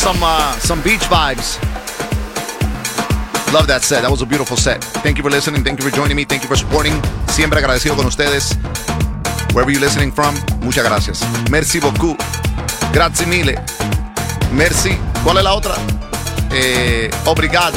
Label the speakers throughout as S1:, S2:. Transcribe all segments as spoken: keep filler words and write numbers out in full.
S1: some uh, some beach vibes. Love that set. That was a beautiful set. Thank you for listening. Thank you for joining me. Thank you for supporting. Siempre agradecido con ustedes. Wherever you're listening from, muchas gracias. Merci beaucoup. Grazie mille. Merci. ¿Cuál es la otra? Eh, obrigado.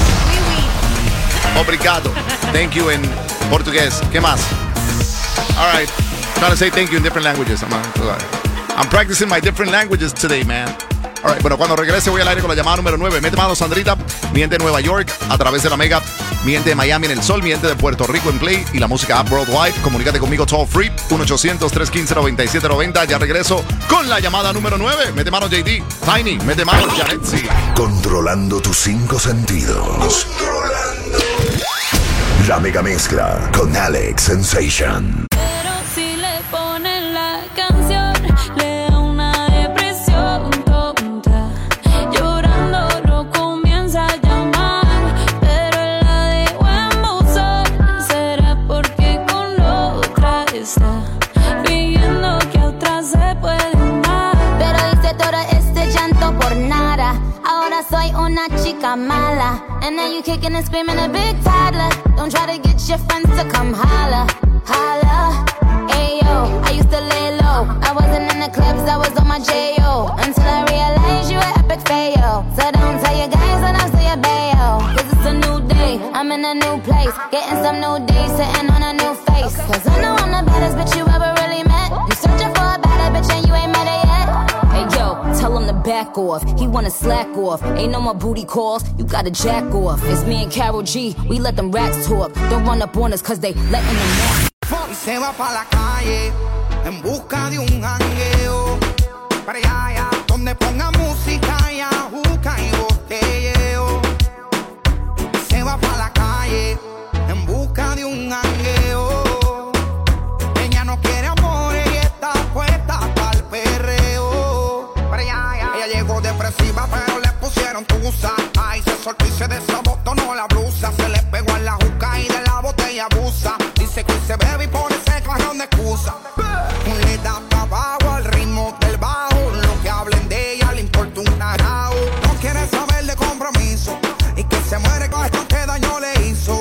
S1: Obrigado. Thank you in portugués. ¿Qué más? All right. I'm trying to say thank you in different languages. I'm, I'm practicing my different languages today, man. All right. Bueno, cuando regrese voy al aire con la llamada número nueve. Mete mano, Sandrita. Mi gente de Nueva York a través de la Mega. Mi gente de Miami en el Sol. Mi gente de Puerto Rico en Play. Y la música App Worldwide. Comunícate conmigo toll free. uno ochocientos, tres uno cinco, nueve siete nueve cero. Ya regreso con la llamada número nueve. Mete mano, J D. Tiny. Mete mano, Janet. Sí.
S2: Controlando tus cinco sentidos. Controlando. La Mega Mezcla con Alex Sensation.
S3: Pero si le ponen la canción, le da una depresión tonta. Llorando lo comienza a llamar, pero él la dejó en buzón. Será porque con otra está fingiendo que a otra se puede dar.
S4: Pero hice todo este llanto por nada. Ahora soy una chica mala. And now you kicking and screaming a big toddler. Don't try to get your friends to come holla, holla. Ayo, I used to lay low. I wasn't in the clubs, I was on my J O. Until I realized you were epic fail. So don't tell your guys when I say a bail. Cause it's a new day, I'm in a new place. Getting some new days, sitting on a new face. Cause I know I'm the baddest bitch you ever really met. You searching for a better bitch and you ain't met her yet.
S5: Hey yo, tell him to back off. He wanna slack off. Ain't no more booty calls. You gotta jack off. It's me and Karol G. We let them rats talk. Don't run up on us cause they letting them rap.
S6: Y se va pa' la calle en busca de un jangueo. Para allá, allá, donde ponga música y ajuca y botelleo. Y se va pa' la calle en busca de un jangueo. Ella no quiere amores y está puesta pa'l perreo. Para allá, allá. Ella llegó depresiva pero le pusieron tusa. Ay, se soltó y se desabotonó la blusa. Se le pegó en la juca y de la botella abusa. Dice que se bebe y pone ese cajón de excusa. Le da pa' abajo al ritmo del bajo. Lo que hablen de ella le importa un carajo. No quiere saber de compromiso y que se muere con esto que daño le hizo.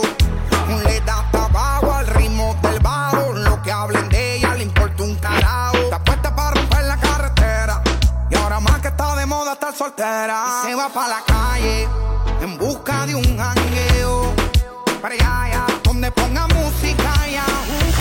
S6: Le da pa' abajo al ritmo del bajo. Lo que hablen de ella le importa un carajo. Está puesta para romper la carretera y ahora más que está de moda estar soltera. Y se va pa' la calle en busca de un jangueo. Para allá, allá, donde ponga música y ajuste.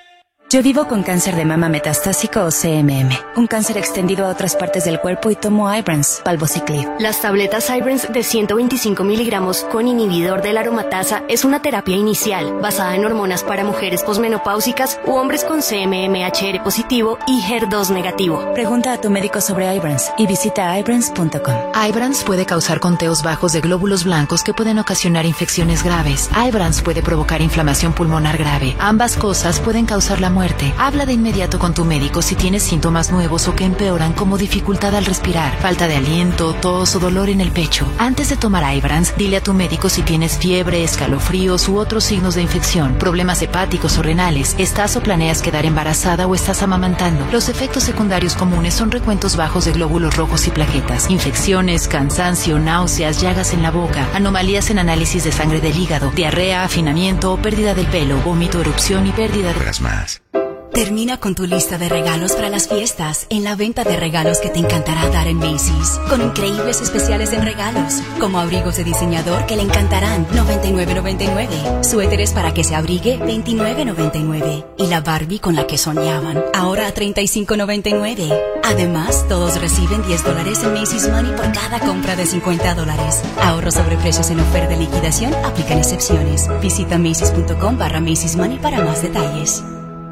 S7: Yo vivo con cáncer de mama metastásico o C M M, un cáncer extendido a otras partes del cuerpo y tomo Ibrance, Palbociclib.
S8: Las tabletas Ibrance de ciento veinticinco miligramos con inhibidor de la aromatasa es una terapia inicial basada en hormonas para mujeres posmenopáusicas u hombres con C M M H R positivo y H E R dos negativo.
S7: Pregunta a tu médico sobre Ibrance y visita ibrance punto com.
S9: Ibrance puede causar conteos bajos de glóbulos blancos que pueden ocasionar infecciones graves. Ibrance puede provocar inflamación pulmonar grave. Ambas cosas pueden causar la muerte. Habla de inmediato con tu médico si tienes síntomas nuevos o que empeoran como dificultad al respirar, falta de aliento, tos o dolor en el pecho. Antes de tomar Ibrance, dile a tu médico si tienes fiebre, escalofríos u otros signos de infección, problemas hepáticos o renales, estás o planeas quedar embarazada o estás amamantando. Los efectos secundarios comunes son recuentos bajos de glóbulos rojos y plaquetas, infecciones, cansancio, náuseas, llagas en la boca, anomalías en análisis de sangre del hígado, diarrea, afinamiento o pérdida del pelo, vómito, erupción y pérdida de...
S2: Más.
S10: Termina con tu lista de regalos para las fiestas en la venta de regalos que te encantará dar en Macy's, con increíbles especiales en regalos, como abrigos de diseñador que le encantarán, noventa y nueve noventa y nueve, suéteres para que se abrigue, veintinueve noventa y nueve, y la Barbie con la que soñaban, ahora a treinta y cinco noventa y nueve. Además, todos reciben diez dólares en Macy's Money por cada compra de cincuenta dólares. Ahorro sobre precios en oferta de liquidación, aplican excepciones. Visita macy's punto com barra Macy's Money para más detalles.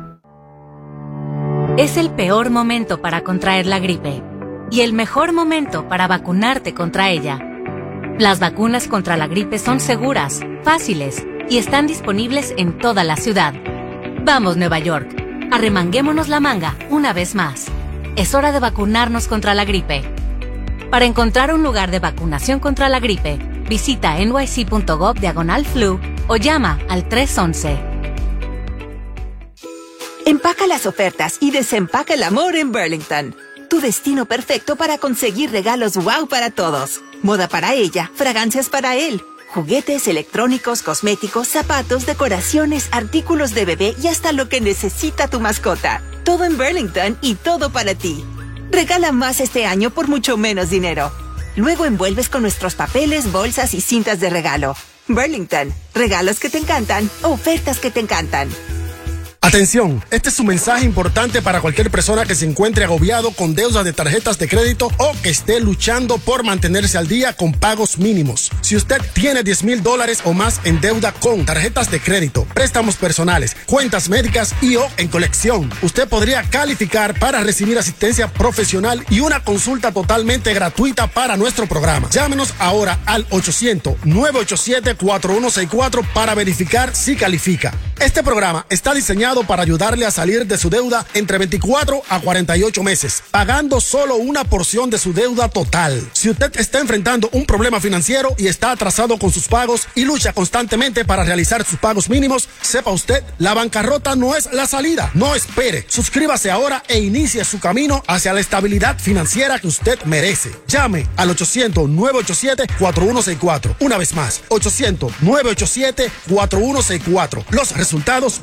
S11: Es el peor momento para contraer la gripe y el mejor momento para vacunarte contra ella. Las vacunas contra la gripe son seguras, fáciles y están disponibles en toda la ciudad. Vamos, Nueva York, arremanguémonos la manga una vez más. Es hora de vacunarnos contra la gripe. Para encontrar un lugar de vacunación contra la gripe, visita n y c punto gov diagonal flu o llama al tres once.
S12: Empaca las ofertas y desempaca el amor en Burlington. tu destino perfecto para conseguir regalos wow para todos. Moda para ella, fragancias para él, juguetes, electrónicos, cosméticos, zapatos, decoraciones, artículos de bebé y hasta lo que necesita tu mascota. Todo en Burlington y todo para ti. Regala más este año por mucho menos dinero. Luego envuelves con nuestros papeles, bolsas y cintas de regalo. Burlington, regalos que te encantan, ofertas que te encantan.
S13: Atención, este es un mensaje importante para cualquier persona que se encuentre agobiado con deudas de tarjetas de crédito o que esté luchando por mantenerse al día con pagos mínimos. Si usted tiene diez mil dólares o más en deuda con tarjetas de crédito, préstamos personales, cuentas médicas y o en colección, usted podría calificar para recibir asistencia profesional y una consulta totalmente gratuita para nuestro programa. Llámenos ahora al ochocientos, nueve ocho siete, cuatro uno seis cuatro para verificar si califica. Este programa está diseñado para ayudarle a salir de su deuda entre veinticuatro a cuarenta y ocho meses, pagando solo una porción de su deuda total. Si usted está enfrentando un problema financiero y está atrasado con sus pagos y lucha constantemente para realizar sus pagos mínimos, sepa usted, la bancarrota no es la salida. No espere, suscríbase ahora e inicie su camino hacia la estabilidad financiera que usted merece. Llame al ochocientos, nueve ocho siete, cuatro uno seis cuatro. Una vez más, ochocientos, nueve ocho siete, cuatro uno seis cuatro. Los resultados...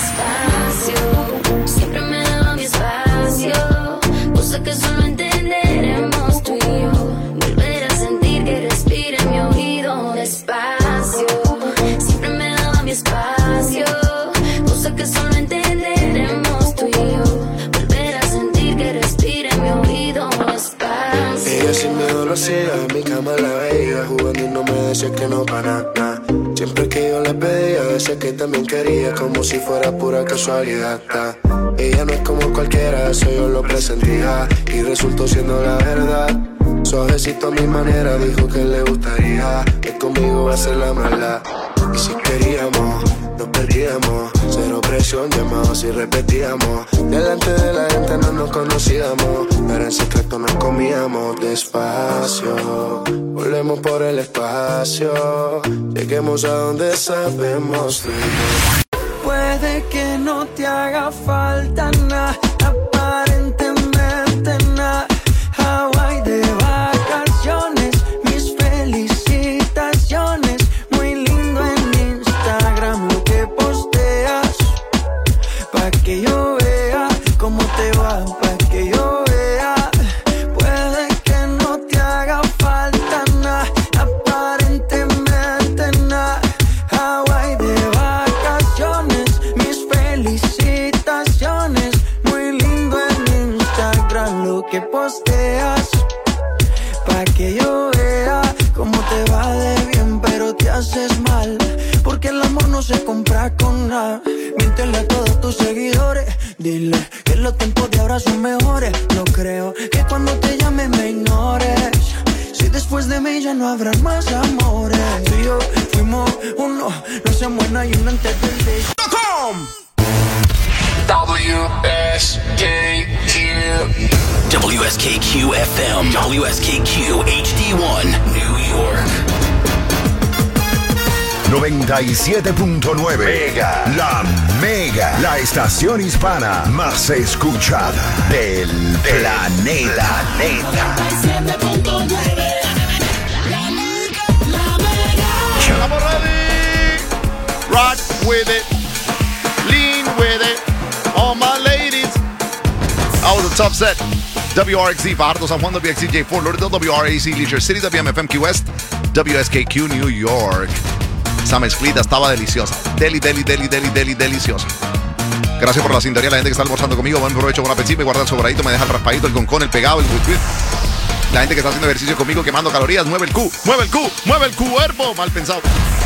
S3: Despacio, siempre me daba mi espacio, cosa que solo entenderemos tú y yo. Volver a sentir que respira en mi oído. Despacio, siempre me daba mi espacio, cosa que solo entenderemos tú y yo. Volver a sentir que respira en mi oído. Despacio.
S14: Ella sin miedo lo hacía, en mi cama la veía, jugando y no me decía que no para nada. Siempre que yo le pedía, decía que también quería, como si fuera pura casualidad. Ella no es como cualquiera, eso yo lo presentía y resultó siendo la verdad. Suavecito a mi manera, dijo que le gustaría, que conmigo va a ser la maldad. Y si queríamos, nos perdíamos, cero presión, llamados y repetíamos. Delante de la gente no nos conocíamos, pero en secreto nos comíamos. Despacio, volvemos por el espacio, lleguemos a donde sabemos ir.
S6: Puede que no te haga falta nada, aparentemente nada. Hawaii de vacaciones, mis felicitaciones. Muy lindo en Instagram lo que posteas, pa' que yo vea cómo te va, pa' que yo vea. Puede que no te haga falta nada, aparentemente nada. Hawaii de vacaciones, mis felicitaciones. Muy lindo en Instagram lo que posteas, pa' que yo vea cómo te va de bien, pero te haces mal, porque el amor no se compra con nada. Míntele a todos tus seguidores, dile que los tiempos de ahora son mejores. No creo que cuando te llame me ignores, si después de mí ya no habrán más amores. Tú y yo fuimos uno, no se muera y uno antes del día.
S15: W S K Q W S K Q F M W S K Q H D one New York
S2: noventa y siete punto nueve Mega, la Mega, la estación hispana más escuchada del planeta.
S3: noventa y siete punto nueve La Mega, La Mega.
S1: Estamos ready. Rock with it. Lean with it. All my ladies. That was a tough set. W R X C, Fajardo, San Juan, W X C J Fort Lauderdale, W R A C, Leisure City, W M F M Key West, W S K Q, New York. Esa mezclita estaba deliciosa. Deli, deli, deli, deli, deli, deliciosa. Gracias por la sintonía, la gente que está almorzando conmigo. Buen provecho, buen apetito. Me guarda el sobradito, me deja el raspadito, el concón, el pegado, el whip whip. La gente que está haciendo ejercicio conmigo, quemando calorías. Mueve el Q, mueve el Q, mueve el cuerpo. Mal pensado.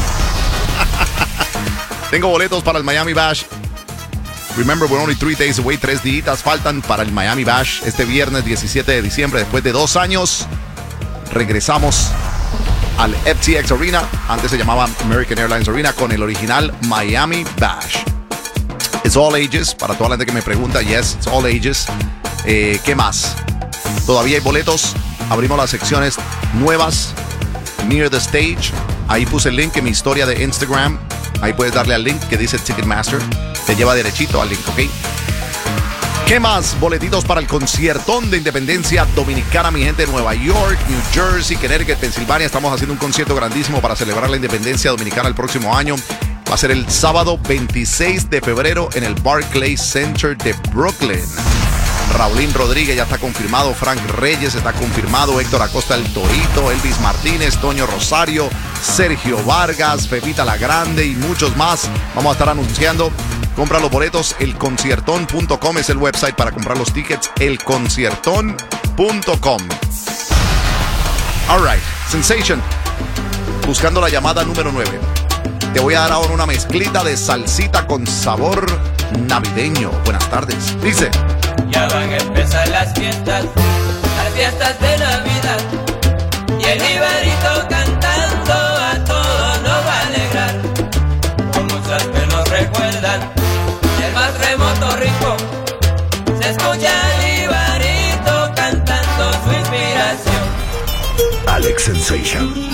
S1: Tengo boletos para el Miami Bash. Remember, we're only three days away. Tres días faltan para el Miami Bash. Este viernes diecisiete de diciembre, después de dos años, regresamos al F T X Arena. Antes se llamaba American Airlines Arena, con el original Miami Bash. It's all ages. Para toda la gente que me pregunta, yes, it's all ages. Eh, ¿Qué más? Todavía hay boletos. Abrimos las secciones nuevas. Near the Stage. Ahí puse el link en mi historia de Instagram. Ahí puedes darle al link que dice Ticketmaster. Te lleva derechito al link, ¿ok? ¿Qué más? Boletitos para el conciertón de Independencia Dominicana, mi gente de Nueva York, New Jersey, Connecticut, Pensilvania. Estamos haciendo un concierto grandísimo para celebrar la Independencia Dominicana el próximo año. Va a ser el sábado veintiséis de febrero en el Barclays Center de Brooklyn. Raulín Rodríguez ya está confirmado, Frank Reyes está confirmado, Héctor Acosta el Torito, Elvis Martínez, Toño Rosario, Sergio Vargas, Pepita La Grande y muchos más. Vamos a estar anunciando. Compra los boletos, el conciertón punto com es el website para comprar los tickets, el conciertón punto com. All right, Sensation. Buscando la llamada número nueve. Te voy a dar ahora una mezclita de salsita con sabor navideño. Buenas tardes. Dice.
S16: Ya van a empezar las fiestas, las fiestas de Navidad. Y el Ibarito cantando a todos nos va a alegrar. Con muchas que nos recuerdan el más remoto rincón. Se escucha el Ibarito cantando su inspiración.
S2: Alex Sensation.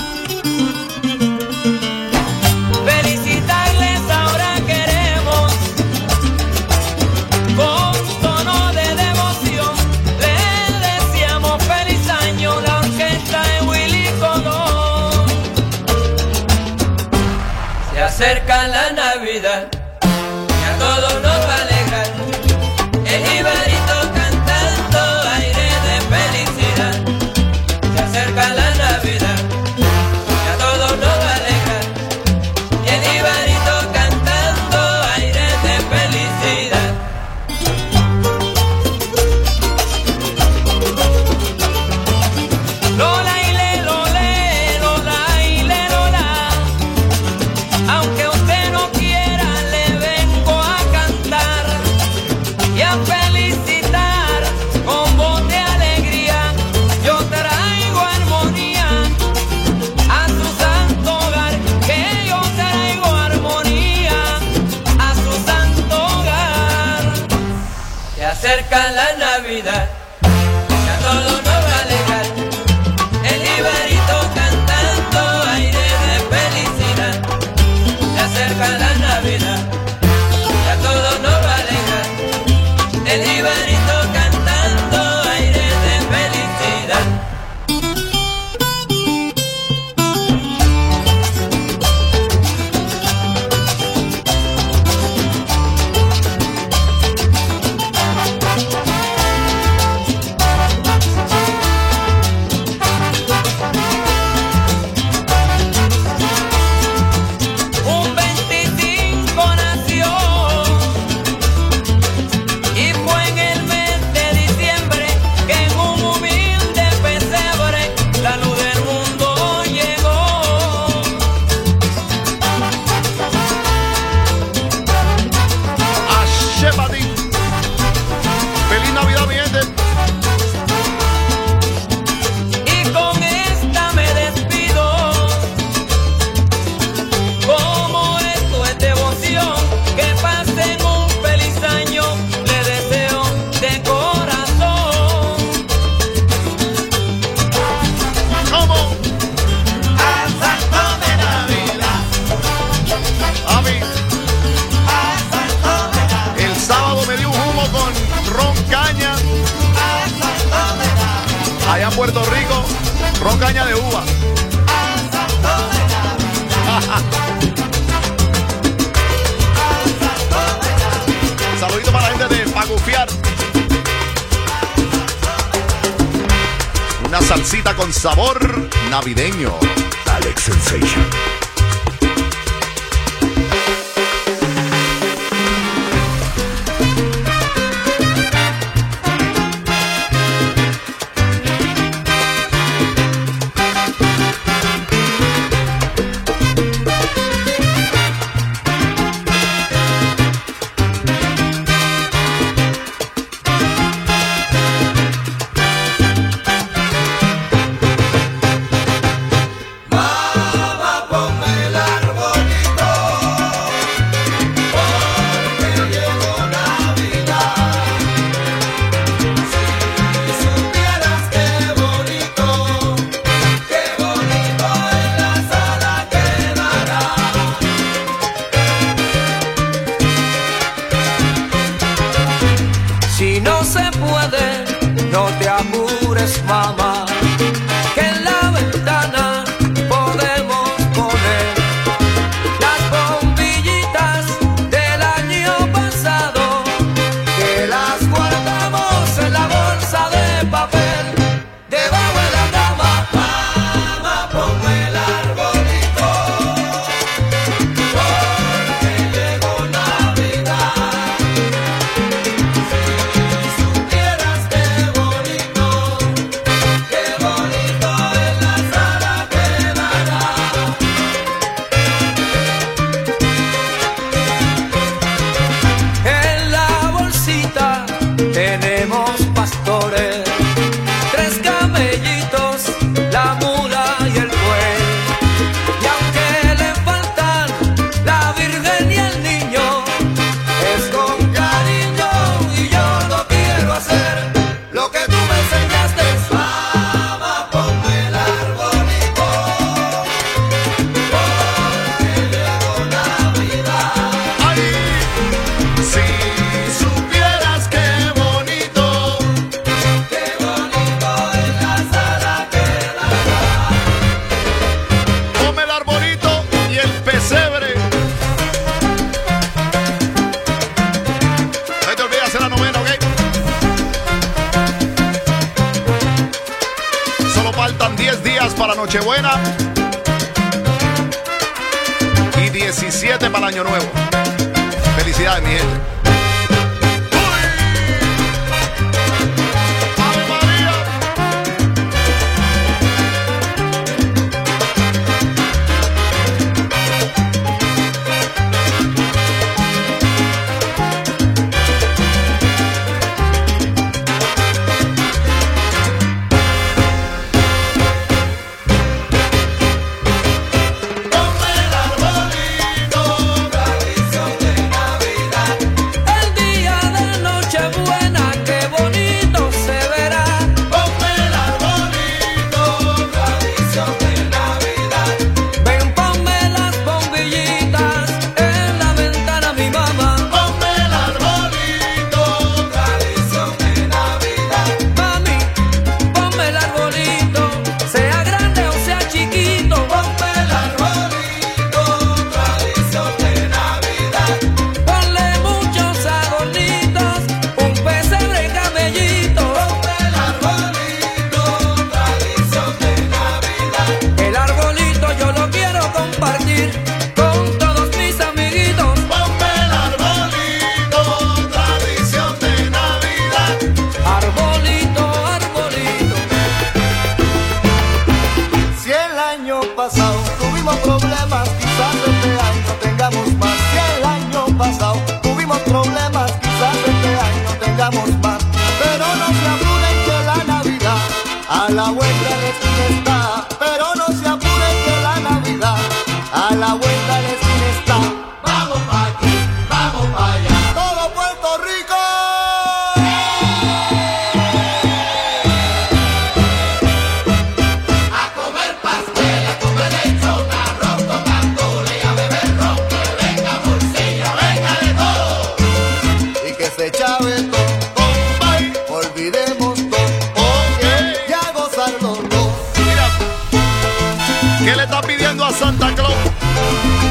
S16: Cerca la Navidad y a todos nos va a alegrar. El Ibarito cantando aire de felicidad. Se acerca la Navidad y a todos nos va a alegrar. Y el Ibarito cantando aire de felicidad. Lola y le, lole, lola y le, lola. Aunque usted no quiera, le vengo a cantar y a felicitar con voz de alegría. Yo traigo armonía a su santo hogar, que yo traigo armonía a su santo hogar. Se acerca la Navidad y a todos nos va a alegrar. El Ibarito cantando aire de felicidad. Se acerca la Navidad y a todos nos va a alegrar. El Ibarito cantando aire de felicidad. Un veinticinco nació y fue en el mes de diciembre que en un humilde pesebre la luz del mundo llegó.
S1: Ashebadi. Feliz Navidad, mi gente.
S16: Y con esta me despido. Como esto es devoción, que pasen un feliz año, le deseo de corazón.
S1: ¿Cómo? A Santo de Navidad. A mí. A Santo de Navidad. El sábado me di un humo con ron caña. A Santo de Navidad. Allá en Puerto Rico, ron caña de uva. A Santo de Navidad. Saludito para la gente de Pagufiar. Una salsita con sabor navideño.
S2: Alex Sensation.
S16: Mamá, ponga no te apures, mamá, que en la ventana podemos poner las bombillitas del año pasado, que las guardamos en la bolsa de papel debajo de la cama. Mamá, ponme el arbolito, porque llegó Navidad. Si supieras qué bonito, qué bonito en la sala quedará. En la bolsita tenemos pastores, tres camellitos, la mula y el buey. Y aunque le faltan la Virgen y el niño, es con cariño y yo no quiero hacer lo que tú me enseñaste. Mamá, ponme el arbolito, porque llegó Navidad.
S1: Si supieras qué bonito,
S16: qué bonito en la sala quedará.
S1: ponme el arbolito y el pesebre. No te olvides hacer la novena, ¿ok? Solo faltan diez días para Nochebuena y diecisiete para el Año Nuevo. Felicidades, mi gente. ¡Ave María!
S16: Ponme el arbolito, tradición de Navidad. El día de Nochebuena, qué bonito se verá. Ponme el arbolito, tradición de Navidad. Ven, ponme las bombillitas en la ventana, mi mamá. Ponme el arbolito, tradición de Navidad. Mami, ponme el arbolito, sea grande o sea chiquito. Ponme el arbolito, tradición de Navidad. Ponle muchos adornitos, un pesebre y camellito. Ponme el arbolito, tradición de Navidad. El arbolito yo lo quiero compartir con todos mis amiguitos. Ponme el arbolito, tradición de Navidad. Arbolito, arbolito. Si el año pasado tuvimos problemas, quizás este año tengamos más. Si el año pasado tuvimos problemas, quizás este año tengamos más. Pero no se apuren que la Navidad a la vuelta de la esquina está. Pero no se apuren que la Navidad a la vuelta de la esquina está. Vamos pa' aquí, vamos pa' allá. Todo Puerto Rico. A comer pastel, a comer lechón, arroz con gandules y a beber ron. Que venga morcilla, venga de todo. Y que se chave todo, compay. Olvidemos todo, ok. Y a gozar los dos.
S1: Mira, ¿qué le está pidiendo a Santa Claus?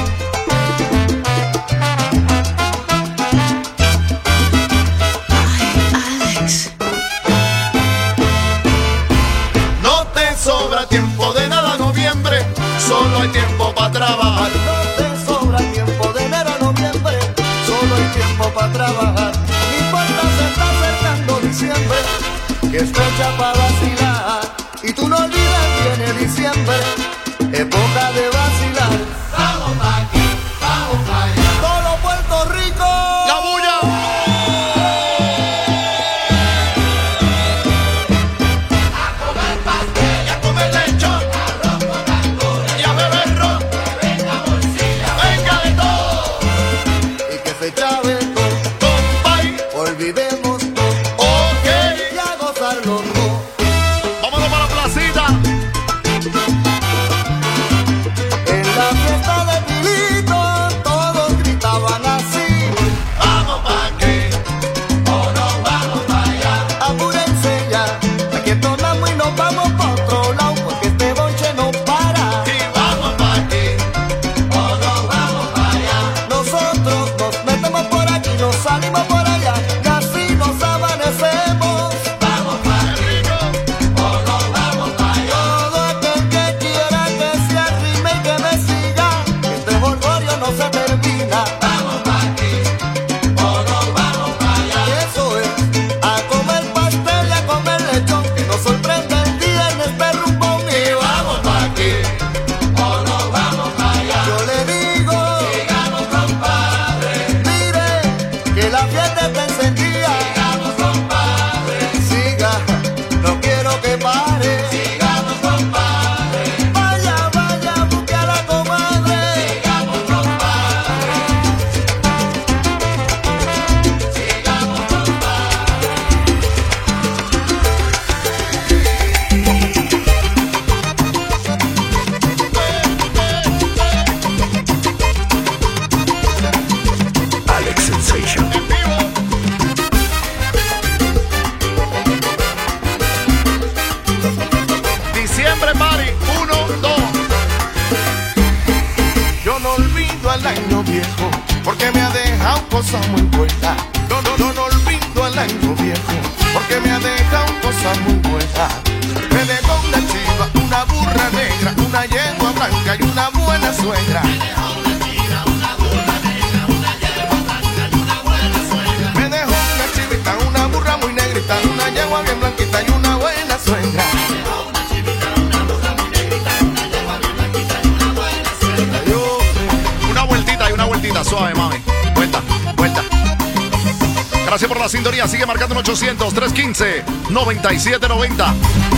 S17: año viejo, porque me ha dejado cosas muy buenas. No, no, no, no olvido el año viejo, porque me ha dejado cosas muy buenas. Me dejó una chiva, una burra negra, una yegua blanca y una buena suegra. Me dejó una chiva, una burra negra, una yegua blanca y una buena suegra. Me dejó una chivita, una burra muy negrita, una yegua bien blanquita y una buena suegra. Me dejó una chivita, una burra muy negrita, una yegua bien blanquita y una buena suegra. Yo,
S1: una vueltita y una vueltita, suave, mami. Vuelta, vuelta. Gracias por la sintonía. Sigue marcando en ochocientos, trescientos quince, noventa y siete noventa.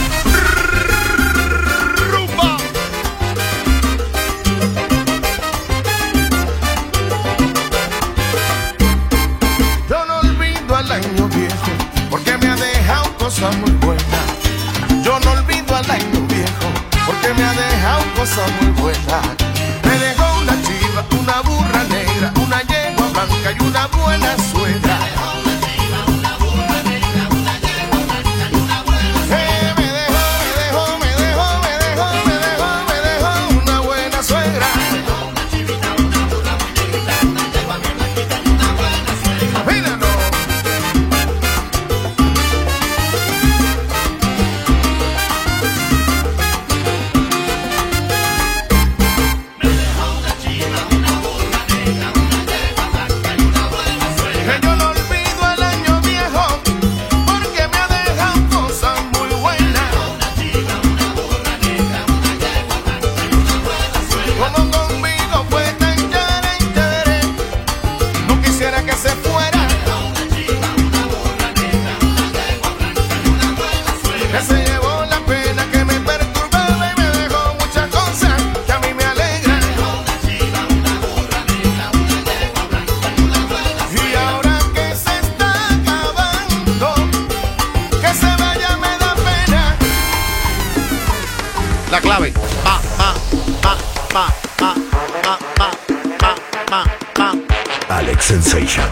S1: ¡Rumba!
S17: Yo no olvido el año viejo, porque me ha dejado cosas muy buenas. Yo no olvido el año viejo, porque me ha dejado cosas muy buenas. Me dejó una chiva, una burra negra, una yegua blanca y una buena suegra.
S1: La clave. Pa, pa, pa, pa, pa, pa, pa, pa, pa, pa.
S2: Alex Sensation.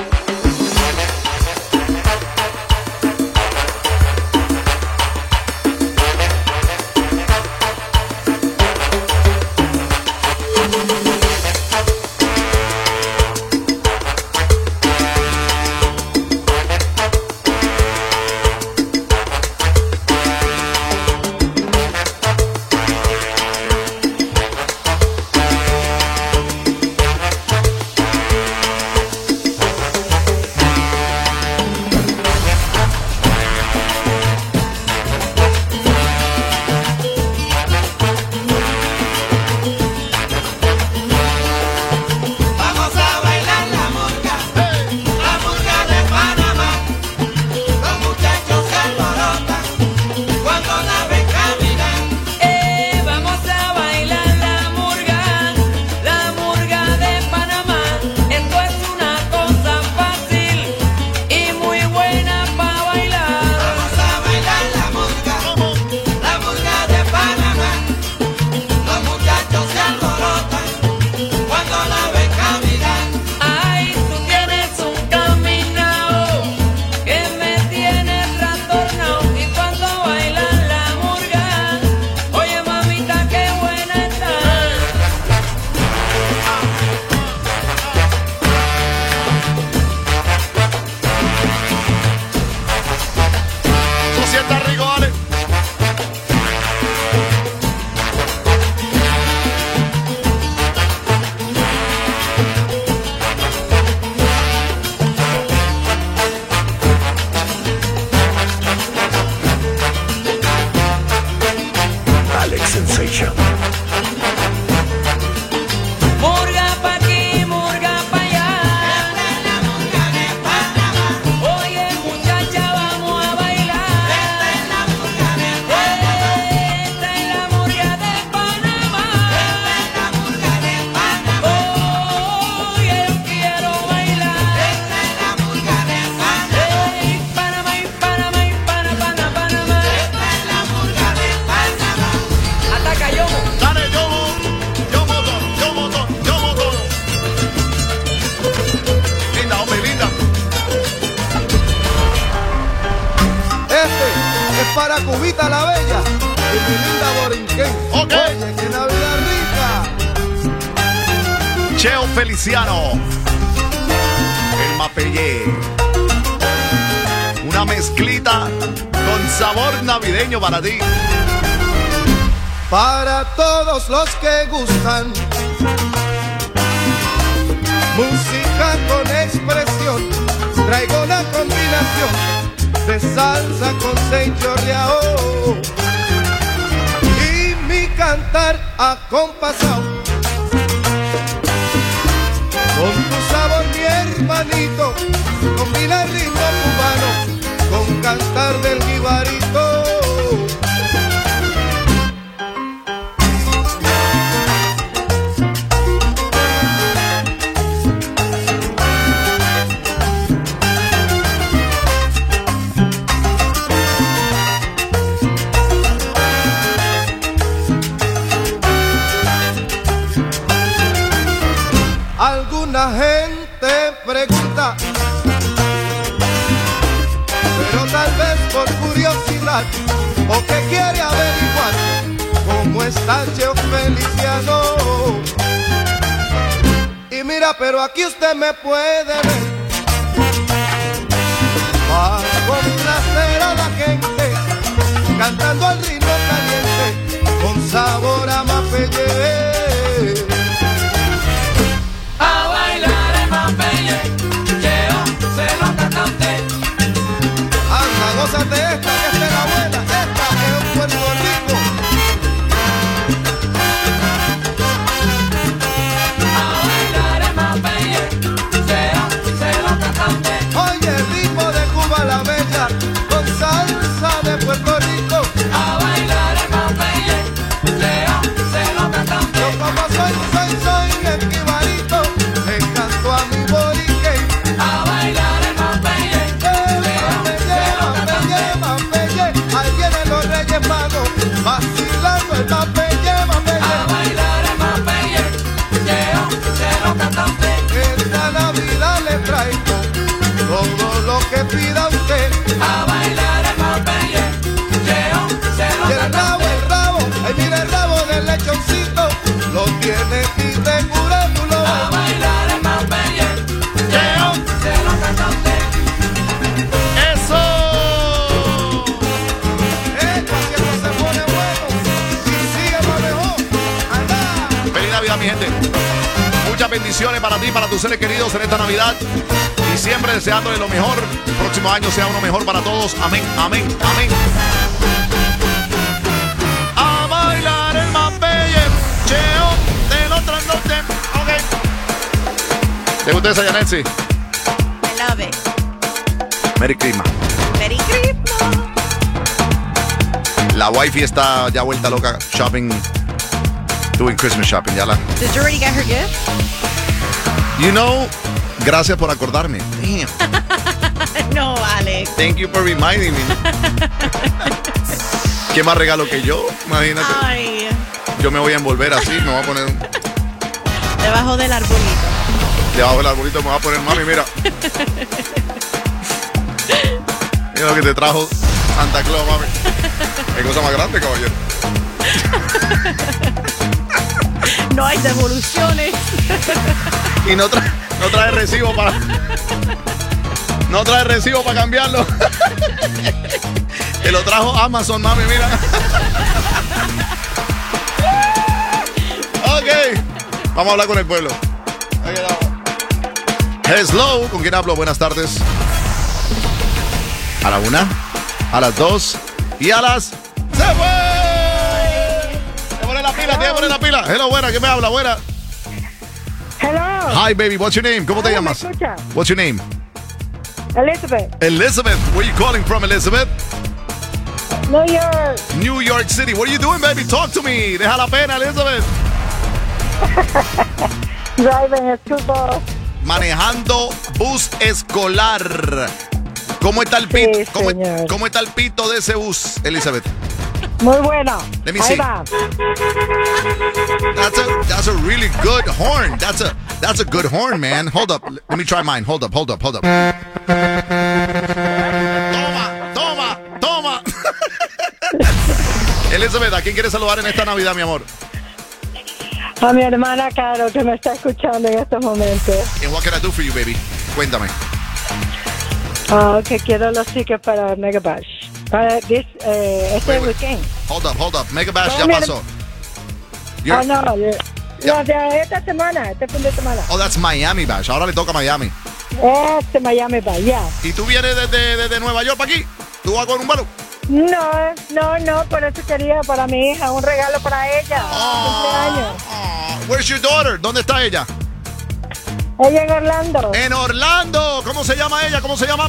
S18: para Cubita la Bella y mi linda Borinquen.
S1: Okay.
S18: Oye, qué Navidad rica.
S1: Cheo Feliciano. El Mapellé. Una mezclita con sabor navideño para ti.
S18: Para todos los que gustan música con expresión, traigo una combinación de salsa con señoreao y mi cantar acompasado con tu sabor, mi hermanito. Combina el ritmo cubano con cantar del jibarito. Alguna gente pregunta, pero tal vez por curiosidad o que quiere averiguar cómo está Cheo Feliciano. Y mira, pero aquí usted me puede ver para complacer a la gente, cantando al ritmo caliente con sabor a Mapellé. Gózate esta, que esta es la buena, esta es un Puerto Rico.
S16: A bailar el Mapellé, Cheo, se lo cantante.
S18: Oye, el ritmo de Cuba la Bella, con salsa de Puerto Rico.
S16: A bailar el Mapellé, Cheo, se lo cantante.
S18: Yo como soy, soy, soy el jibarito, le canto a mi borique.
S16: A bailar el Mapellé,
S18: ahí vienen los Reyes Magos, vacilando el Mapellé, Mapellé.
S16: A bailar el Mapellé, Cheo, se lo cantante.
S18: Esta Navidad le traigo todo lo que pida usted.
S16: A bailar el Mapellé, Cheo, se lo
S18: cantante. Y el rabo, el rabo, ahí mira el rabo del lechoncito, lo tiene y te cura tu lo.
S16: A bailar el Mapellé, Cheo, se lo cantante.
S1: ¡Eso! Mi gente, muchas bendiciones para ti, para tus seres queridos en esta Navidad y siempre deseándoles lo mejor. El próximo año sea uno mejor para todos. Amén, amén, amén. A bailar el Mapellé, Cheo del otro norte. Ok. ¿Te gustó esa, Yanetsi?
S19: I love it.
S1: Merry Christmas.
S19: Merry Christmas.
S1: La wifi está ya vuelta loca shopping. Doing Christmas shopping, ya la.
S19: Did you already get her gift?
S1: You know, gracias por acordarme. Damn.
S19: No, Alex.
S1: Thank you for reminding me. ¿Qué más regalo que yo? Imagínate.
S19: Ay.
S1: Yo me voy a envolver así, me voy a poner.
S19: Debajo del arbolito.
S1: Debajo del arbolito me voy a poner, mami, mira. Mira lo que te trajo Santa Claus, mami. Qué cosa más grande, caballero.
S19: No hay devoluciones.
S1: Y no, tra no trae recibo para... No trae recibo para cambiarlo. Te lo trajo Amazon, mami, mira. Ok. Vamos a hablar con el pueblo. Hello, ¿con quién hablo? Buenas tardes. A la una, a las dos y a las... ¡Se fue! La pila, te voy a poner la pila. Hello, buena, ¿qué me habla? Buena.
S20: Hello.
S1: Hi, baby. What's your name? ¿Cómo te
S20: Hello,
S1: llamas?
S20: ¿me escucha?
S1: What's your name?
S20: Elizabeth.
S1: Elizabeth. Where are you calling from, Elizabeth?
S20: New York.
S1: New York City. What are you doing, baby? Talk to me. Deja la pena, Elizabeth.
S20: Driving a school bus.
S1: Manejando bus escolar. ¿Cómo está el pito?
S20: Sí,
S1: ¿Cómo,
S20: señor.
S1: ¿Cómo está el pito de ese bus, Elizabeth?
S20: Muy bueno.
S1: Let me
S20: Ahí
S1: see.
S20: va.
S1: That's a that's a really good horn. That's a that's a good horn, man. Hold up. Let me try mine. Hold up, hold up, hold up. Toma, toma, toma. Elizabeth, ¿a quién quieres saludar en esta Navidad, mi amor?
S20: A mi hermana Caro, que me está escuchando en estos momentos.
S1: And what can I do for you, baby? Cuéntame.
S20: Ah, que quiero los tickets para Mega Bash. Para this, eh, este
S1: Wait, wait.
S20: weekend.
S1: Hold up, hold up. Mega Bash
S20: No,
S1: ya
S20: mira-
S1: pasó.
S20: Ah,
S1: You're-
S20: no, de, no, de esta semana, este fin de semana.
S1: Oh, that's Miami Bash. Ahora le toca a Miami.
S20: Este Miami Bash, ya.
S1: ¿Y tú vienes desde, desde Nueva York para aquí? ¿Tú vas con un vuelo?
S20: No, no, no, por eso quería para mi hija, un regalo para ella. Cumpleaños.
S1: Where's your daughter? ¿Dónde está ella?
S20: Ella en Orlando.
S1: En Orlando. ¿Cómo se llama ella? ¿Cómo se llama?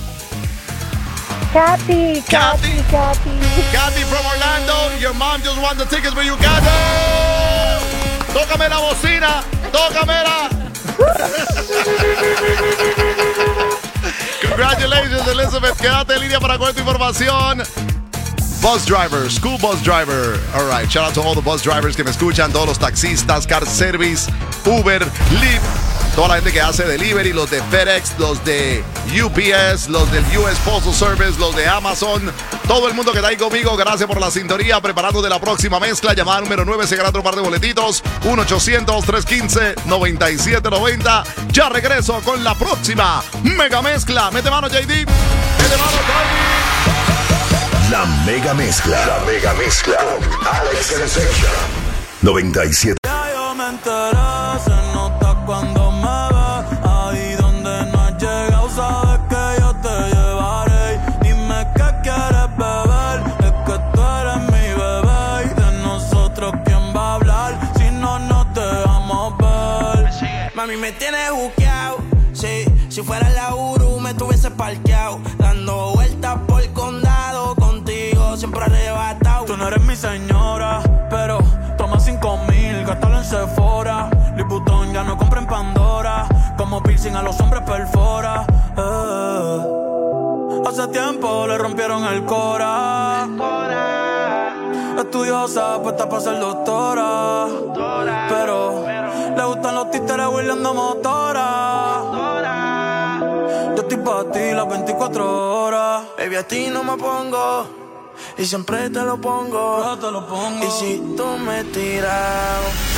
S20: Katy, Katy, Katy.
S1: Katy from Orlando. Your mom just won the tickets for you, Katy. Tócame la bocina. Tócamela. Congratulations, Elizabeth. Quédate en línea para coger tu información. Bus driver, school bus driver. All right, shout out to all the bus drivers que me escuchan, todos los taxistas, car service, Uber, Lyft, toda la gente que hace delivery, los de FedEx, los de U P S, los del U S Postal Service, los de Amazon, todo el mundo que está ahí conmigo, gracias por la sintonía, preparando de la próxima mezcla, llamada número nueve, se gana otro par de boletitos, uno ochocientos, trescientos quince, noventa y siete noventa. Ya regreso con la próxima mega mezcla. Mete mano, J D. Mete mano, Tony.
S2: La mega mezcla. La mega mezcla. Con Alex Sensation. noventa y siete.
S21: Ya yo me enteré, se nota cuando me ves. Ahí donde no has llegado, sabes que yo te llevaré. Dime qué quieres beber, es que tú eres mi bebé. Y de nosotros, ¿quién va a hablar? Si no, no te vamos a ver.
S22: Mami, me tienes buqueado. Sí, si fuera la Uru, me tuviese parqueado. Dando vueltas por el condado. Contigo siempre arrebatado.
S21: Tú no eres mi señora, pero toma cinco mil, gástalo en Sephora. Liputón ya no compra en Pandora. Como piercing a los hombres perfora. Eh. Hace tiempo le rompieron el cora. Estudiosa, puesta para ser doctora. Pero le gustan los títeres huirleando motora. Yo estoy pa' ti las veinticuatro horas.
S22: Baby, a ti no me pongo y siempre te lo pongo.
S21: Yo te lo pongo.
S22: Y si tú me tiras,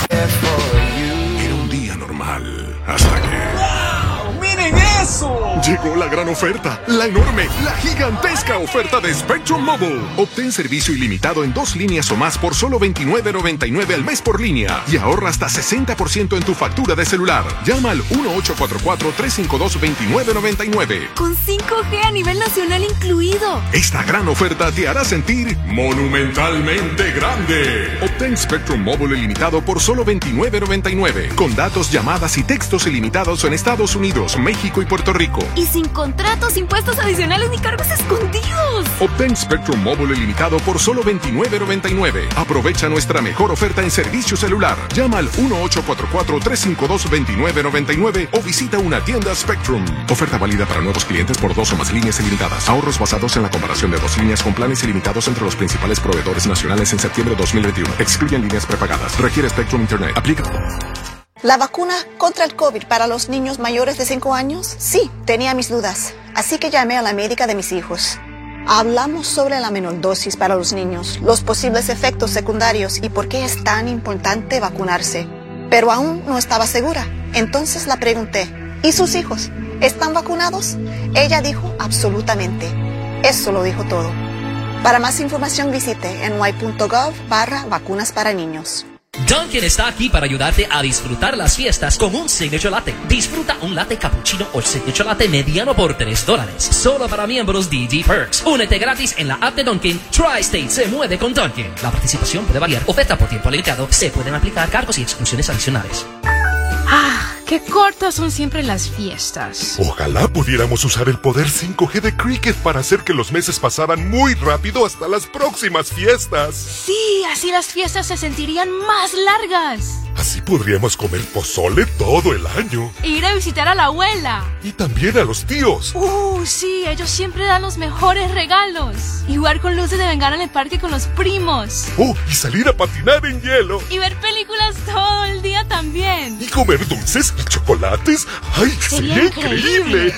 S23: Era un día normal hasta que...
S24: ¡Wow! ¡Miren eso!
S23: Llegó la gran oferta, la enorme, la gigantesca oferta de Spectrum Mobile. Obtén servicio ilimitado en dos líneas o más por solo veintinueve noventa y nueve al mes por línea y ahorra hasta sesenta por ciento en tu factura de celular. Llama al uno ocho cuatro cuatro, tres cinco dos, dos nueve nueve nueve.
S25: Con cinco G a nivel nacional incluido.
S23: Esta gran oferta te hará sentir monumentalmente grande. Obtén Spectrum Mobile ilimitado por solo veintinueve noventa y nueve, con datos, llamadas y textos ilimitados en Estados Unidos, México y Puerto Rico.
S25: Y sin contratos, impuestos adicionales ni cargos escondidos.
S23: Obtén Spectrum Mobile ilimitado por solo veintinueve noventa y nueve. Aprovecha nuestra mejor oferta en servicio celular. Llama al uno ocho cuatro cuatro, tres cinco dos, dos nueve nueve nueve o visita una tienda Spectrum. Oferta válida para nuevos clientes por dos o más líneas ilimitadas. Ahorros basados en la comparación de dos líneas con planes ilimitados entre los principales proveedores nacionales en septiembre de dos mil veintiuno. Excluyen líneas prepagadas. Requiere Spectrum Internet. Aplica.
S26: ¿La vacuna contra el COVID para los niños mayores de cinco años? Sí, tenía mis dudas. Así que llamé a la médica de mis hijos. Hablamos sobre la menor dosis para los niños, los posibles efectos secundarios y por qué es tan importante vacunarse. Pero aún no estaba segura. Entonces la pregunté, ¿y sus hijos? ¿Están vacunados? Ella dijo absolutamente. Eso lo dijo todo. Para más información visite n y punto gov barra vacunas para niños.
S27: Dunkin' está aquí para ayudarte a disfrutar las fiestas con un Signature Latte. Disfruta un latte cappuccino o Signature Latte mediano por tres dólares. Solo para miembros D D Perks. Únete gratis en la app de Dunkin'. Tri-State se mueve con Dunkin'. La participación puede variar. Oferta por tiempo limitado. Se pueden aplicar cargos y exclusiones adicionales.
S28: Ah, qué cortas son siempre las fiestas.
S23: Ojalá pudiéramos usar el poder cinco G de Cricket para hacer que los meses pasaran muy rápido hasta las próximas fiestas.
S28: Sí, así las fiestas se sentirían más largas.
S23: Así podríamos comer pozole todo el año.
S28: E ir a visitar a la abuela.
S23: Y también a los tíos.
S28: Uh, sí, ellos siempre dan los mejores regalos. Y jugar con luces de bengala en el parque con los primos.
S23: Oh, y salir a patinar en hielo.
S28: Y ver películas todo el día también.
S23: Y comer dulces y chocolates. ¡Ay, sería, sería increíble!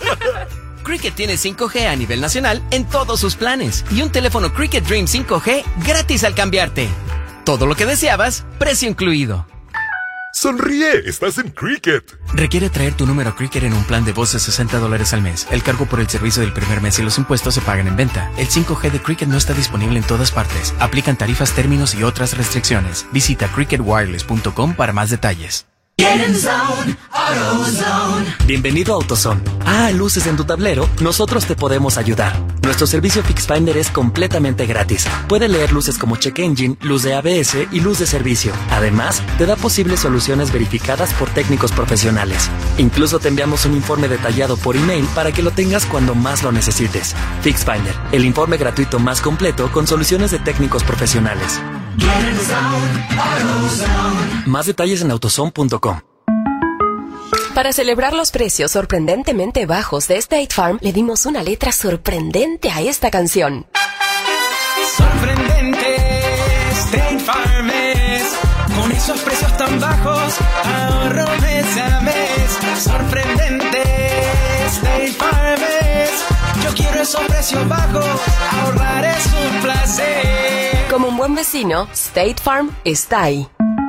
S29: Cricket tiene cinco G a nivel nacional en todos sus planes. Y un teléfono Cricket Dream cinco G gratis al cambiarte. Todo lo que deseabas, precio incluido.
S4: Sonríe, estás en Cricket.
S5: Requiere traer tu número Cricket en un plan de voz de sesenta dólares al mes. El cargo por el servicio del primer mes y los impuestos se pagan en venta. El cinco G de Cricket no está disponible en todas partes. Aplican tarifas, términos y otras restricciones. Visita cricket wireless punto com para más detalles.
S7: Get in zone, AutoZone.
S29: Bienvenido a AutoZone. Ah, luces en tu tablero, nosotros te podemos ayudar. Nuestro servicio FixFinder es completamente gratis. Puede leer luces como Check Engine, luz de A B S y luz de servicio. Además, te da posibles soluciones verificadas por técnicos profesionales. Incluso te enviamos un informe detallado por email para que lo tengas cuando más lo necesites. FixFinder, el informe gratuito más completo con soluciones de técnicos profesionales.
S7: Get in zone, AutoZone.
S29: Más detalles en autozone punto com.
S8: Para celebrar los precios sorprendentemente bajos de State Farm, le dimos una letra sorprendente a esta canción.
S16: Sorprendente, State Farm es. Con esos precios tan bajos, ahorro mes a mes. Sorprendente, State Farm es. Yo quiero esos precios bajos, ahorrar es un placer.
S8: Como un buen vecino, State Farm está ahí.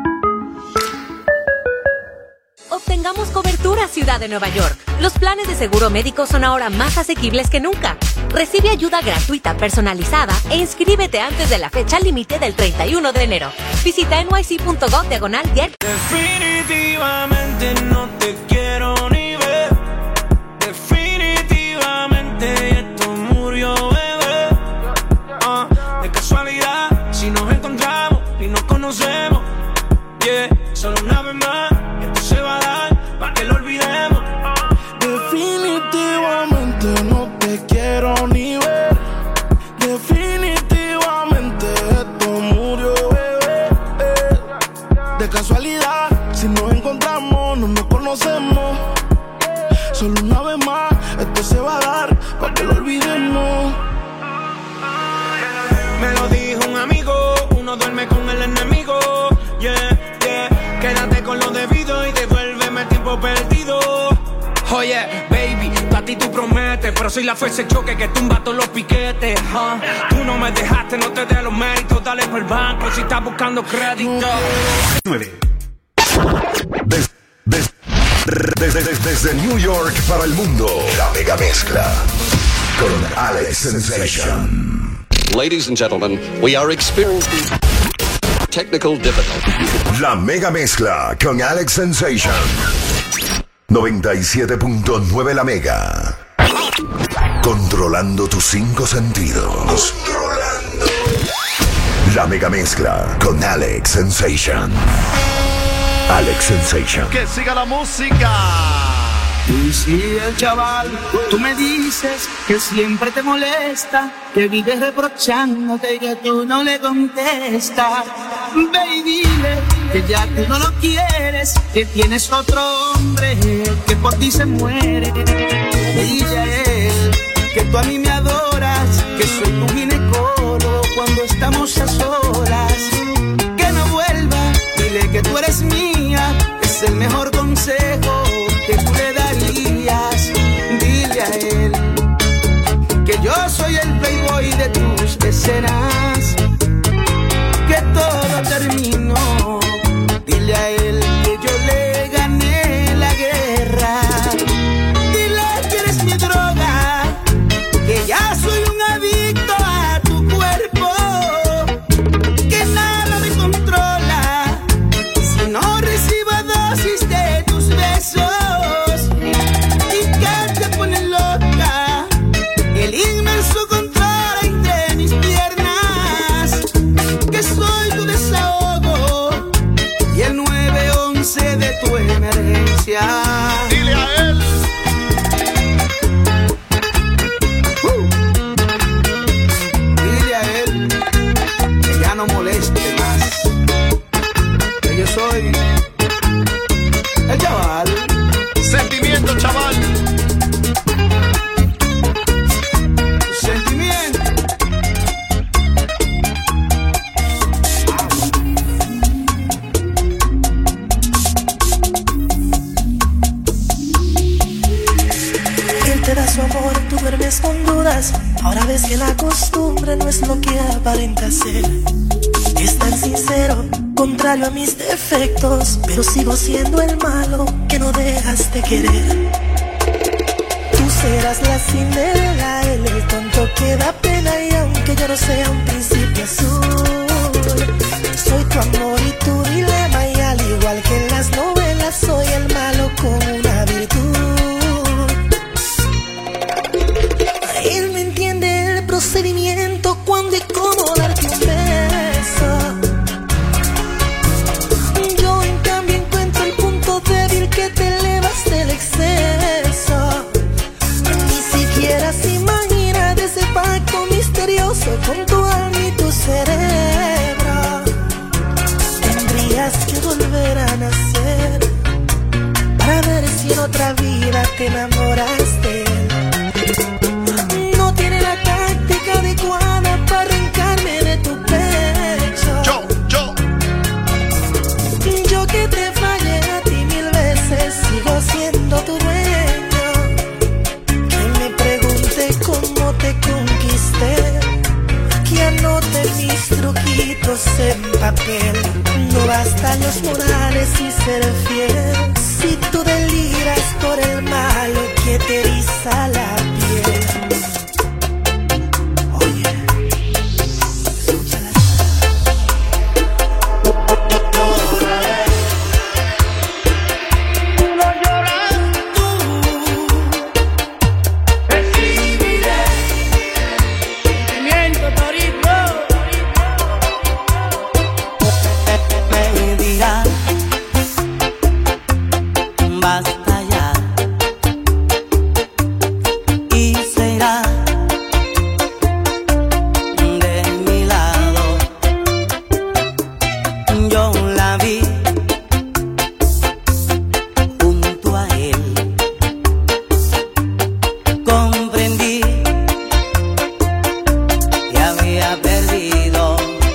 S9: Obtengamos cobertura, Ciudad de Nueva York. Los planes de seguro médico son ahora más asequibles que nunca. Recibe ayuda gratuita personalizada e inscríbete antes de la fecha límite del treinta y uno de enero. Visita N Y C punto gov diagonal get.
S16: Definitivamente no te quiero ni ver. Definitivamente esto murió, bebé. Uh, de casualidad, si nos encontramos y nos conocemos, yeah, solo una vez más. Se va a dar para que lo olvidemos.
S17: Definitivamente no te quiero ni ver. Definitivamente esto murió, bebé. De casualidad, si nos encontramos, no nos conocemos. Solo una vez más, esto se va a dar para que lo olvidemos.
S16: Me lo dijo un amigo, uno duerme con el enemigo. Yeah, yeah, quédate con lo debido y devuélveme el tiempo perdido. Oye, baby, a ti tú prometes, pero soy la fuerza de choque que tumba todos los piquetes. Huh? Tú no me dejaste, no te des los méritos, dale por el banco si estás buscando crédito.
S2: nueve. Des, des, des, des, desde New York para el mundo, la mega mezcla con Alex Sensation.
S10: Ladies and gentlemen, we are experiencing technical difficulties.
S2: La mega mezcla con Alex Sensation. noventa y siete punto nueve La Mega. Controlando tus cinco sentidos. Controlando. La mega mezcla con Alex Sensation. Alex Sensation.
S1: Que siga la música.
S6: Y si el chaval, tú me dices que siempre te molesta, que vives reprochándote y que tú no le contestas. Ve y dile que ya tú no lo quieres, que tienes otro hombre que por ti se muere. Dile a él que tú a mí me adoras, que soy tu ginecólogo cuando estamos a solas. Que no vuelva, dile que tú eres mía, es el mejor consejo que tú le darías. Dile a él que yo soy el playboy de tus escenas, que todo terminó. Dile a él que yo le gané la guerra. Dile que eres mi droga, que ya soy un adicto a tu cuerpo, que nada me controla si no recibo dosis de tus besos, y que te pone loca el inmenso control entre mis piernas, que soy tu desahogo y el nueve once de tu emergencia.
S1: Dile a él.
S6: Uh. Dile a él que ya no moleste más, que yo soy el chaval.
S1: Sentimiento, chaval.
S6: Sentimiento.
S11: Él te da su amor, tú duermes con dudas. Ahora ves que la costumbre no es lo que aparenta ser. Es tan sincero con contrario a mis defectos, pero sigo siendo el malo que no dejas de querer. Tú serás la Cinderela, él el tonto que da pena, y aunque yo no sea un príncipe azul, soy tu amor y tu dilema, y al igual que en las novelas soy el malo con una virtud. Él me entiende el procedimiento, cuándo y cómo darte un beso. Yo en cambio encuentro el punto débil, que te elevas del exceso. Ni siquiera se imagina de ese pacto misterioso con tu alma y tu cerebro. Tendrías que volver a nacer para ver si en otra vida te enamoras de él. No tiene la táctica adecuada para arrancarme de tu pecho.
S1: Yo, yo.
S11: Yo que te fallé a ti mil veces, sigo siendo tu dueño. Que me pregunte cómo te conquisté, que anote mis truquitos en papel. No bastan los morales y ser fiel, si tú deliras por el malo que te eriza la piel.
S22: Basta ya, y se irá de mi lado. Yo la vi junto a él, comprendí que había perdido.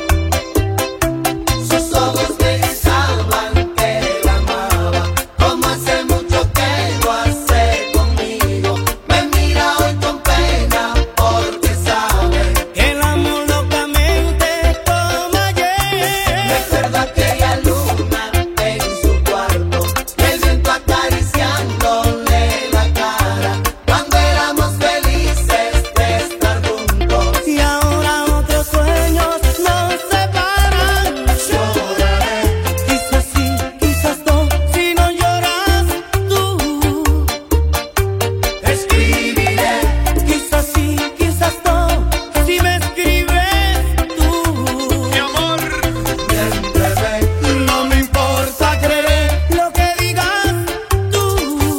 S22: Sus ojos me gritaban que la amaba, como hace mucho que lo hace conmigo. Me mira hoy con pena porque sabe que el amor locamente como ayer. Recuerda aquella luna en su cuarto, el viento acariciándole la cara, cuando éramos felices de estar juntos. Y ahora otros sueños nos separan. Lloraré, quizás sí, quizás no, si no lloras tú. Escribiré, quizás sí, quizás no, si me escribes tú. Mi amor, siempre ven, no me importa creer lo que digas tú.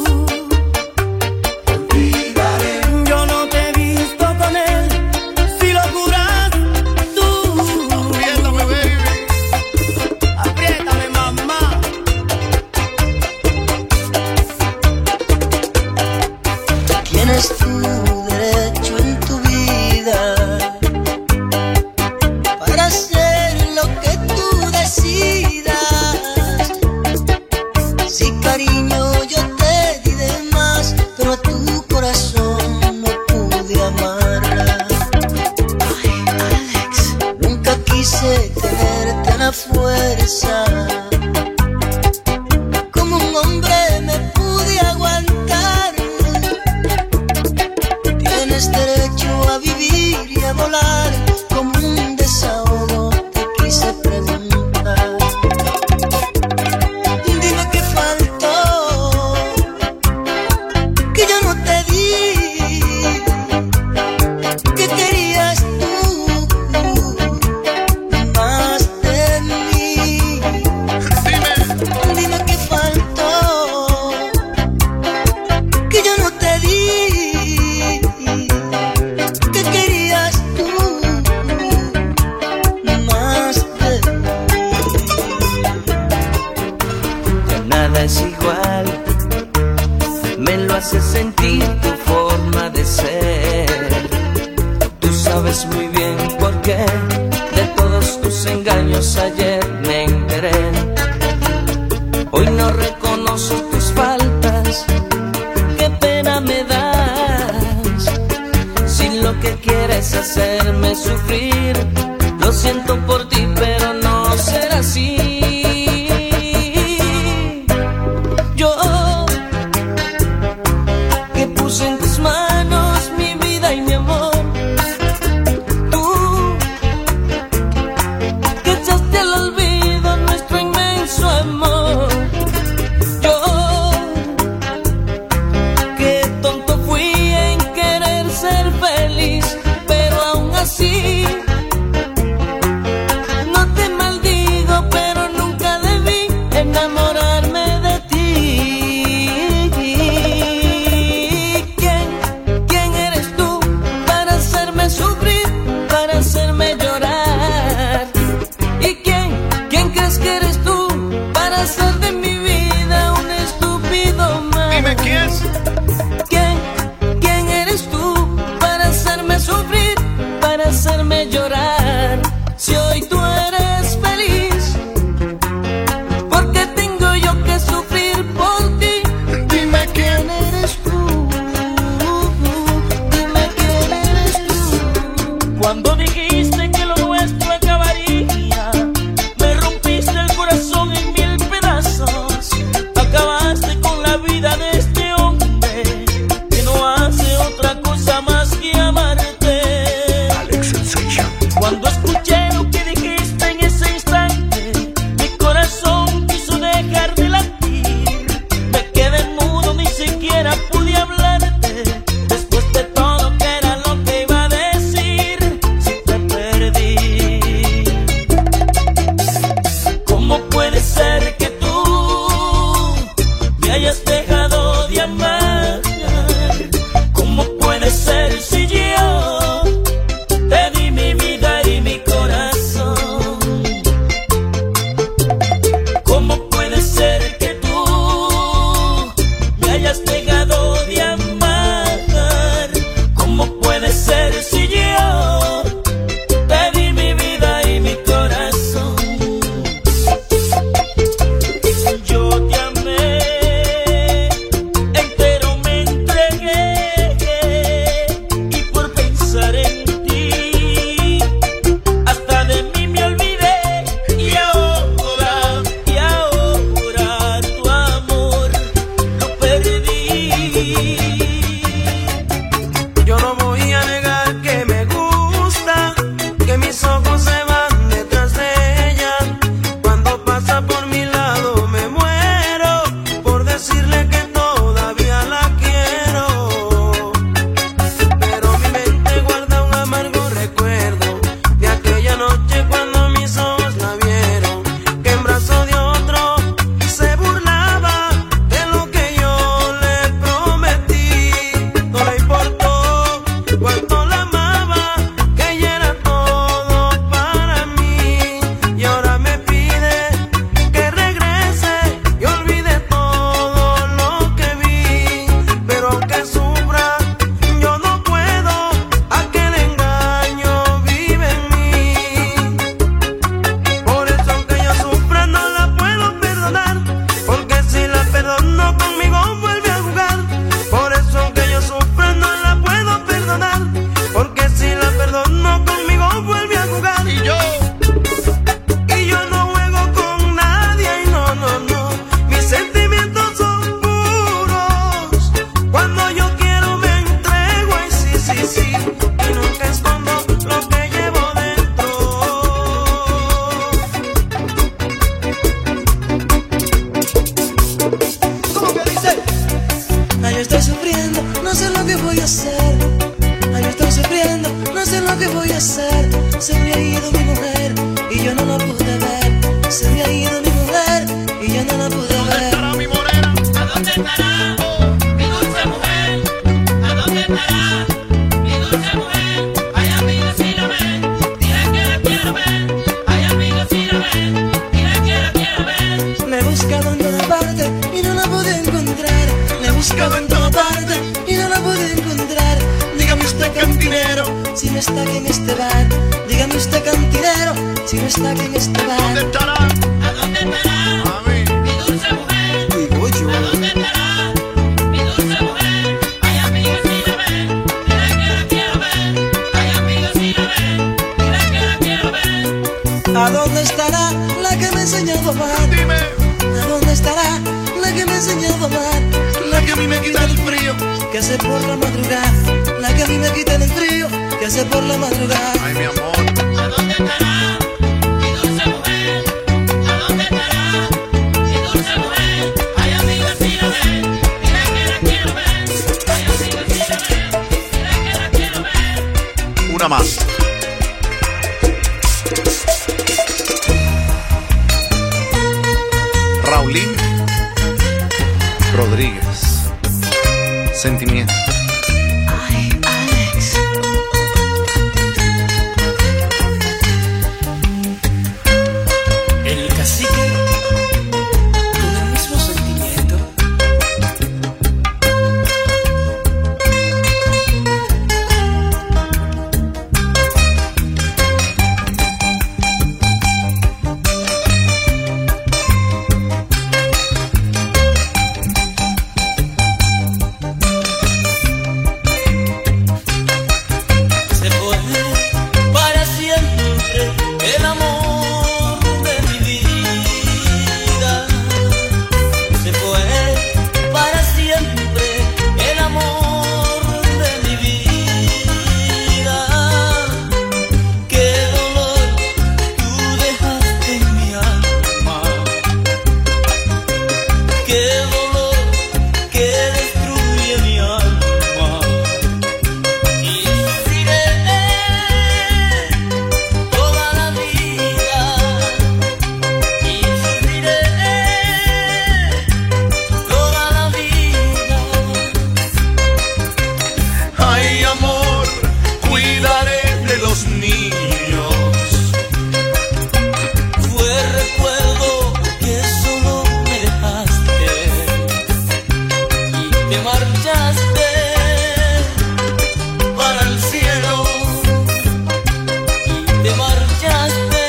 S22: Olvidaré, yo no te he visto con él, si lo juras tú. Apriétame, baby. Apriétame, mamá.
S11: Tienes tu derecho en tu vida para hacer lo que tú decidas. Sí, cariño, yo te di de más, pero a tu corazón no pude amarla. Ay, Alex, nunca quise tenerte a la fuerza. Como un hombre me pude aguantar. Tienes derecho a vivir y a volar, como un desahogo te quise preguntar. Dime qué faltó, que yo no te di, que querías tú más de mí. Dime, dime qué faltó, que yo no te di, que querías tú más de mí.
S22: Ya nada es igual, me lo hace sentir tu forma de ser. Tú sabes muy bien por qué de todos tus engaños ayer me enteré. Hoy no reconozco tus faltas, qué pena me das. Si lo que quieres hacerme sufrir, lo siento por ti, pero no será así.
S16: estará mi dulce mujer? ¿A dónde estará mi dulce mujer? Ay, amigos, si la ven, dile que la quiero ver. Ay, amigos, si la ven, dile que la quiero ver.
S11: La he buscado en toda parte y no la pude encontrar. La he buscado en toda parte y no la pude encontrar. Dígame usted, cantinero, si no está aquí en este bar. Dígame usted, cantinero, si no está aquí en este bar.
S1: ¿Dónde estará?
S16: ¿A dónde estará mi dulce mujer?
S11: Digo yo.
S16: ¿A dónde estará mi dulce mujer? Ay, amigos, si la ven, dile que la quiero ver. Ay, amigos, si la ven, dile que la quiero ver.
S11: ¿A dónde estará la que me ha enseñado a amar?
S1: Dime.
S11: ¿A dónde estará la que me ha enseñado a amar? La que a mí me quita el frío que hace por la madrugada. La que a mí me quita el frío que hace por la madrugada.
S1: Ay, mi amor.
S16: ¿A dónde estará mi dulce mujer? ¿A dónde estará mi dulce mujer? Ay, amigos, si la ven, dile que la quiero ver. Ay, amigos, si la ven, dile que la quiero ver.
S1: Una más. Raulín Rodríguez. Sentimiento.
S11: Ay, Alex.
S3: El cacique con el mismo sentimiento. Se fue para siempre el amor de mi vida. Se fue para siempre el amor de mi vida. Qué dolor tú dejaste en mi alma. Qué dolor que destruye mi alma. Y sufriré toda la vida. Y sufriré toda la vida.
S17: Ay, amor, cuidaré de los niños.
S3: Fue recuerdo que solo me dejaste y te marchaste
S17: Para el cielo,
S3: y te marchaste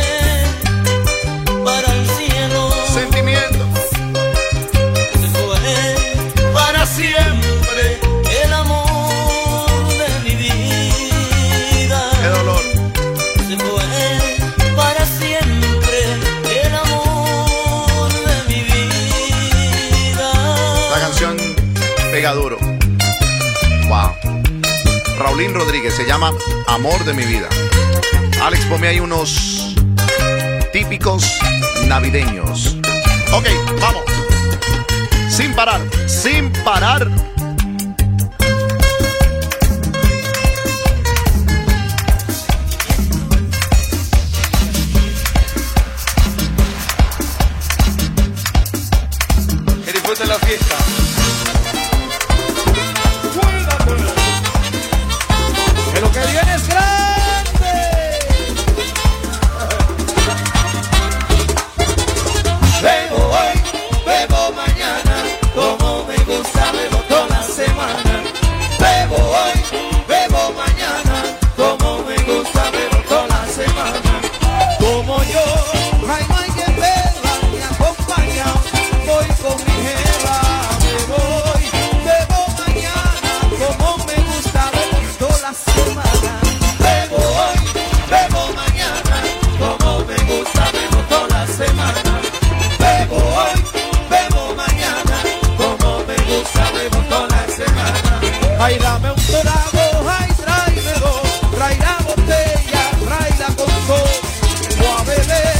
S3: para el cielo.
S1: Sentimiento.
S3: Se fue para siempre el amor de mi vida.
S1: Qué dolor.
S3: Se fue para siempre el amor de mi vida.
S1: La canción pega duro. Wow. Raulín Rodríguez se llama Amor de mi vida. Alex, ponme ahí unos típicos navideños. Ok, vamos. Sin parar, sin parar.
S17: que disfruten la fiesta.
S24: Que lo que viene es grande.
S17: Bebo hoy, bebo mañana, como me gusta, bebo toda la semana. Bebo hoy, bebo mañana, como me gusta, bebo toda la semana. Como yo, ay, no hay quien beba ni acompañado, voy con mi jeva. Bebo hoy, bebo mañana, como me gusta, bebo toda la semana. Bebo hoy, bebo mañana, como me gusta, bebo toda la semana. Bebo hoy, bebo mañana, como me gusta, bebo toda la semana. Ay, dame un trago, ay, tráemelo, trae la botella, tráela con sol, voy a beber.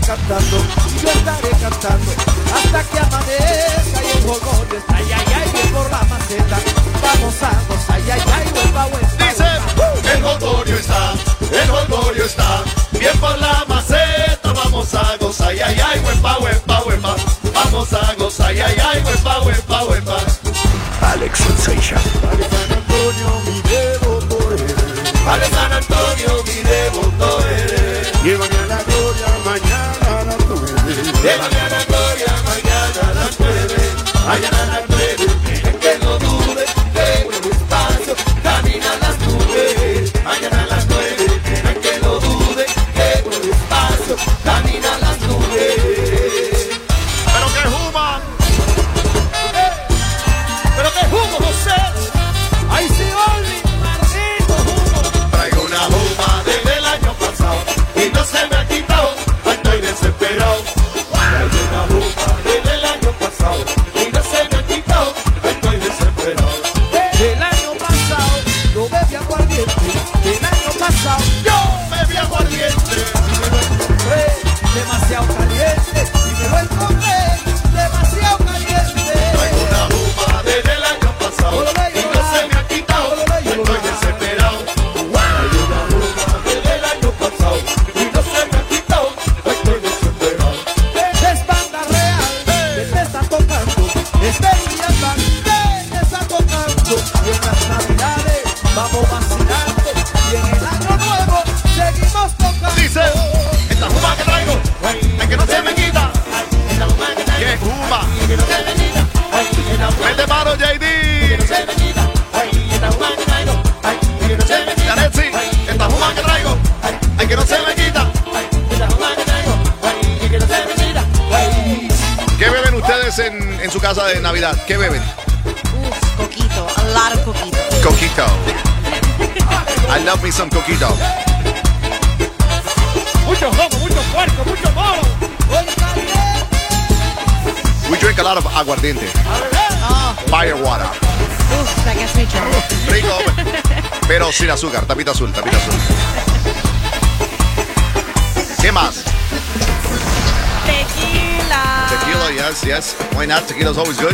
S24: cantando, yo estaré cantando hasta que amanezca y el jolgorio está ay, ay, ay, bien por la maceta. Vamos a gozar, ay, ay, ay, huepa, huepa.
S1: Dice, el jolgorio está, el jolgorio está, bien por la maceta. Vamos a gozar, ay, ay, ay, huepa, huepa, huepa. Vamos a gozar, ay, ay, ay, huepa, huepa, huepa.
S2: Alex Sensation.
S24: Vale San Antonio, mi devoto eres.
S1: Vale San Antonio, mi devoto eres.
S24: Llévame a la gloria mañana a las nueve.
S1: Llévame a la gloria mañana a las nueve. Mañana a las nueve, que no dude, que buen espacio, camina a las nubes. Mañana a las nueve, que no dude, que buen espacio, camina a las nubes. Pero que juma,
S24: Pero qué jugo, José. Ahí sí, Oli, maldito jugo.
S1: traigo una juma desde el año pasado y no se me ha quitado, estoy desesperado. Traigo una juma desde el año pasado y no se me ha quitado, estoy desesperado.
S24: Del año pasado yo bebí aguardiente. Del año pasado
S1: Yo bebí aguardiente.
S24: me lo encontré demasiado caliente. Y me lo encontré demasiado caliente.
S1: Traigo una juma desde el año pasado y no se me ha quitado, estoy desesperado. Traigo una juma desde el año pasado y no se me ha quitado, estoy desesperado.
S24: Es banda real, que te está tocando. Este día banda te está tocando. Y en las navidades vamos vacilando. Y en el año nuevo seguimos tocando.
S1: Dice, esta juma que traigo, es que no se me quita. ¿Qué juma? Mete mano, J D. Yanetsi, esta juma que traigo, es que no se me quita. ¿Qué beben ustedes en, en su casa de Navidad? ¿Qué beben?
S12: Uf, coquito, a lot of coquito.
S1: Coquito. I love me some coquito.
S24: Mucho jomo, mucho puerco, mucho moro.
S1: We drink a lot of aguardiente.
S12: Oh,
S1: Fire water.
S12: uf, that gets me drunk.
S1: Rico, pero sin azúcar. Tapita azul, tapita azul. ¿Qué más?
S12: Tequila.
S1: Tequila, yes, yes. Why not? Tequila's always good.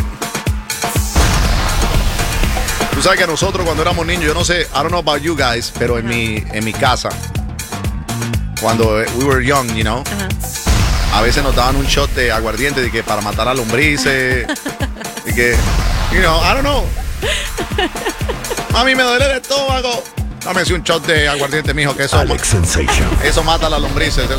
S1: Tú sabes que nosotros cuando éramos niños, yo no sé, I don't know about you guys, pero en mi, en mi casa, cuando we were young, you know, a veces nos daban un shot de aguardiente de que para matar a lombrices, y que, you know, I don't know. Mami, me duele el estómago. Dame un shot de aguardiente, mijo, que eso,
S2: Alex Sensation.
S1: eso mata a las lombrices. Eso